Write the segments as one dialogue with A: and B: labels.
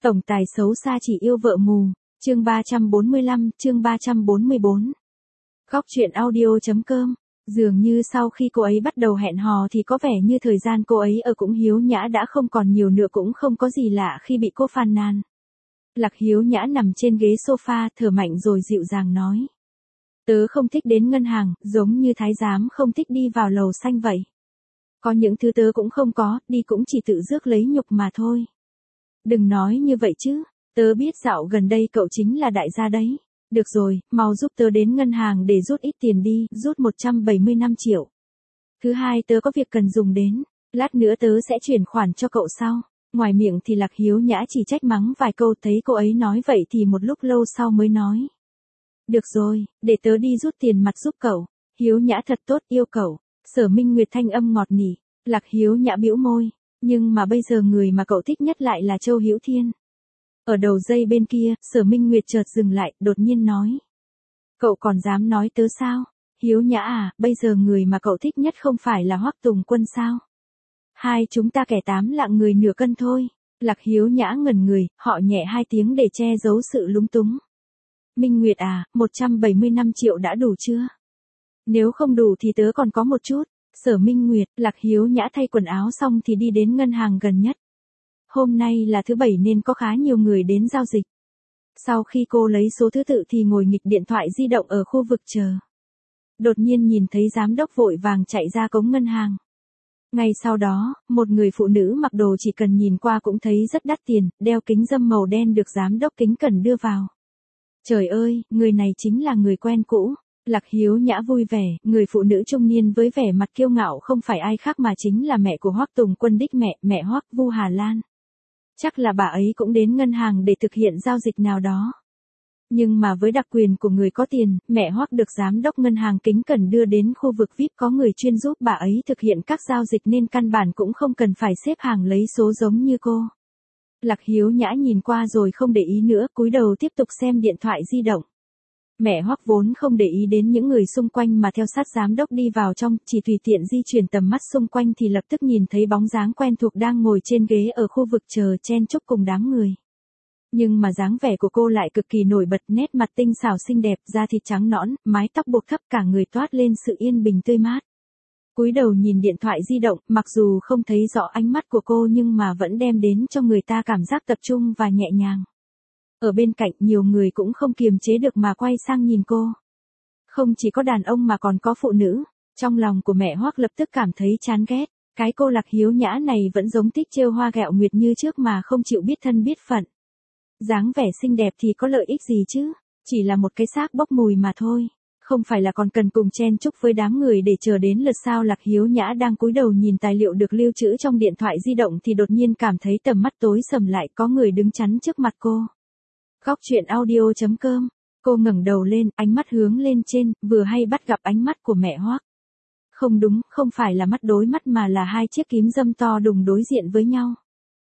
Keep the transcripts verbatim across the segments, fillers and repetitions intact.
A: Tổng tài xấu xa chỉ yêu vợ mù, chương ba trăm bốn mươi lăm, chương ba trăm bốn mươi bốn. Góc truyện audio.com. Dường như sau khi cô ấy bắt đầu hẹn hò thì có vẻ như thời gian cô ấy ở cũng Hiếu Nhã đã không còn nhiều nữa, cũng không có gì lạ khi bị cô phàn nàn. Lạc Hiếu Nhã nằm trên ghế sofa thở mạnh rồi dịu dàng nói. Tớ không thích đến ngân hàng, giống như thái giám không thích đi vào lầu xanh vậy. Có những thứ tớ cũng không có, đi cũng chỉ tự rước lấy nhục mà thôi. Đừng nói như vậy chứ, tớ biết dạo gần đây cậu chính là đại gia đấy. Được rồi, mau giúp tớ đến ngân hàng để rút ít tiền đi, rút một trăm bảy mươi lăm triệu. Thứ hai, tớ có việc cần dùng đến, lát nữa tớ sẽ chuyển khoản cho cậu sau. Ngoài miệng thì Lạc Hiếu Nhã chỉ trách mắng vài câu, thấy cô ấy nói vậy thì một lúc lâu sau mới nói. Được rồi, để tớ đi rút tiền mặt giúp cậu. Hiếu Nhã thật tốt, yêu cậu. Sở Minh Nguyệt thanh âm ngọt nỉ. Lạc Hiếu Nhã bĩu môi. Nhưng mà bây giờ người mà cậu thích nhất lại là Châu Hữu Thiên. Ở đầu dây bên kia, Sở Minh Nguyệt chợt dừng lại, đột nhiên nói. Cậu còn dám nói tớ sao? Hiếu Nhã à, bây giờ người mà cậu thích nhất không phải là Hoắc Tùng Quân sao? Hai chúng ta kẻ tám lạng người nửa cân thôi. Lạc Hiếu Nhã ngẩn người, họ nhẹ hai tiếng để che giấu sự lúng túng. Minh Nguyệt à, một trăm bảy mươi lăm triệu đã đủ chưa? Nếu không đủ thì tớ còn có một chút. Sở Minh Nguyệt, Lạc Hiếu Nhã thay quần áo xong thì đi đến ngân hàng gần nhất. Hôm nay là thứ bảy nên có khá nhiều người đến giao dịch. Sau khi cô lấy số thứ tự thì ngồi nghịch điện thoại di động ở khu vực chờ. Đột nhiên nhìn thấy giám đốc vội vàng chạy ra cổng ngân hàng. Ngay sau đó, một người phụ nữ mặc đồ chỉ cần nhìn qua cũng thấy rất đắt tiền, đeo kính râm màu đen được giám đốc kính cẩn đưa vào. Trời ơi, người này chính là người quen cũ. Lạc Hiếu Nhã vui vẻ, người phụ nữ trung niên với vẻ mặt kiêu ngạo không phải ai khác mà chính là mẹ của Hoắc Tùng Quân đích mẹ, mẹ Hoắc, Vu Hà Lan. Chắc là bà ấy cũng đến ngân hàng để thực hiện giao dịch nào đó. Nhưng mà với đặc quyền của người có tiền, mẹ Hoắc được giám đốc ngân hàng kính cẩn đưa đến khu vực vi ai pi có người chuyên giúp bà ấy thực hiện các giao dịch nên căn bản cũng không cần phải xếp hàng lấy số giống như cô. Lạc Hiếu Nhã nhìn qua rồi không để ý nữa, cúi đầu tiếp tục xem điện thoại di động. Mẹ Hoắc vốn không để ý đến những người xung quanh mà theo sát giám đốc đi vào trong, chỉ tùy tiện di chuyển tầm mắt xung quanh thì lập tức nhìn thấy bóng dáng quen thuộc đang ngồi trên ghế ở khu vực chờ chen chúc cùng đám người. Nhưng mà dáng vẻ của cô lại cực kỳ nổi bật, nét mặt tinh xảo xinh đẹp, da thịt trắng nõn, mái tóc buộc thấp, cả người toát lên sự yên bình tươi mát. Cúi đầu nhìn điện thoại di động, mặc dù không thấy rõ ánh mắt của cô nhưng mà vẫn đem đến cho người ta cảm giác tập trung và nhẹ nhàng. Ở bên cạnh nhiều người cũng không kiềm chế được mà quay sang nhìn cô. Không chỉ có đàn ông mà còn có phụ nữ. Trong lòng của mẹ Hoắc lập tức cảm thấy chán ghét. Cái cô Lạc Hiếu Nhã này vẫn giống thích trêu hoa ghẹo nguyệt như trước mà không chịu biết thân biết phận. Dáng vẻ xinh đẹp thì có lợi ích gì chứ? Chỉ là một cái xác bốc mùi mà thôi. Không phải là còn cần cùng chen chúc với đám người để chờ đến lượt sao? Lạc Hiếu Nhã đang cúi đầu nhìn tài liệu được lưu trữ trong điện thoại di động thì đột nhiên cảm thấy tầm mắt tối sầm lại, có người đứng chắn trước mặt cô. Góc truyện audio.com. Cô ngẩng đầu lên, ánh mắt hướng lên trên, vừa hay bắt gặp ánh mắt của mẹ Hoắc. Không đúng, không phải là mắt đối mắt mà là hai chiếc kính râm to đùng đối diện với nhau.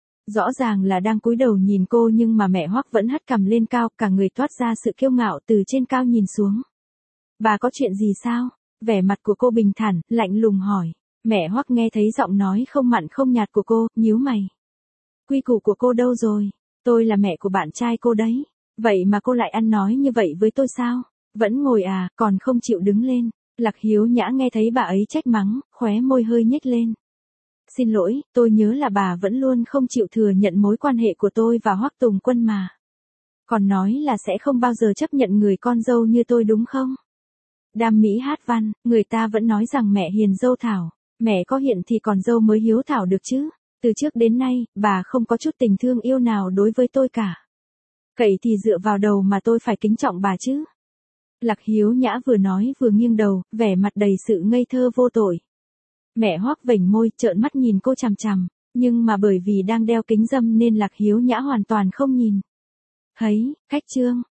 A: Rõ ràng là đang cúi đầu nhìn cô nhưng mà mẹ Hoắc vẫn hất cằm lên cao, cả người toát ra sự kiêu ngạo từ trên cao nhìn xuống. Bà có chuyện gì sao? Vẻ mặt của cô bình thản, lạnh lùng hỏi. Mẹ Hoắc nghe thấy giọng nói không mặn không nhạt của cô, nhíu mày. Quy củ của cô đâu rồi? Tôi là mẹ của bạn trai cô đấy. Vậy mà cô lại ăn nói như vậy với tôi sao? Vẫn ngồi à, còn không chịu đứng lên. Lạc Hiếu Nhã nghe thấy bà ấy trách mắng, khóe môi hơi nhếch lên. Xin lỗi, tôi nhớ là bà vẫn luôn không chịu thừa nhận mối quan hệ của tôi và Hoắc Tùng Quân mà. Còn nói là sẽ không bao giờ chấp nhận người con dâu như tôi đúng không? Đam mỹ hát văn, người ta vẫn nói rằng mẹ hiền dâu thảo. Mẹ có hiện thì còn dâu mới hiếu thảo được chứ. Từ trước đến nay, bà không có chút tình thương yêu nào đối với tôi cả. Cậy thì dựa vào đầu mà tôi phải kính trọng bà chứ. Lạc Hiếu Nhã vừa nói vừa nghiêng đầu, vẻ mặt đầy sự ngây thơ vô tội. Mẹ Hoắc vểnh môi, trợn mắt nhìn cô chằm chằm, nhưng mà bởi vì đang đeo kính râm nên Lạc Hiếu Nhã hoàn toàn không nhìn. Thấy, cách trương,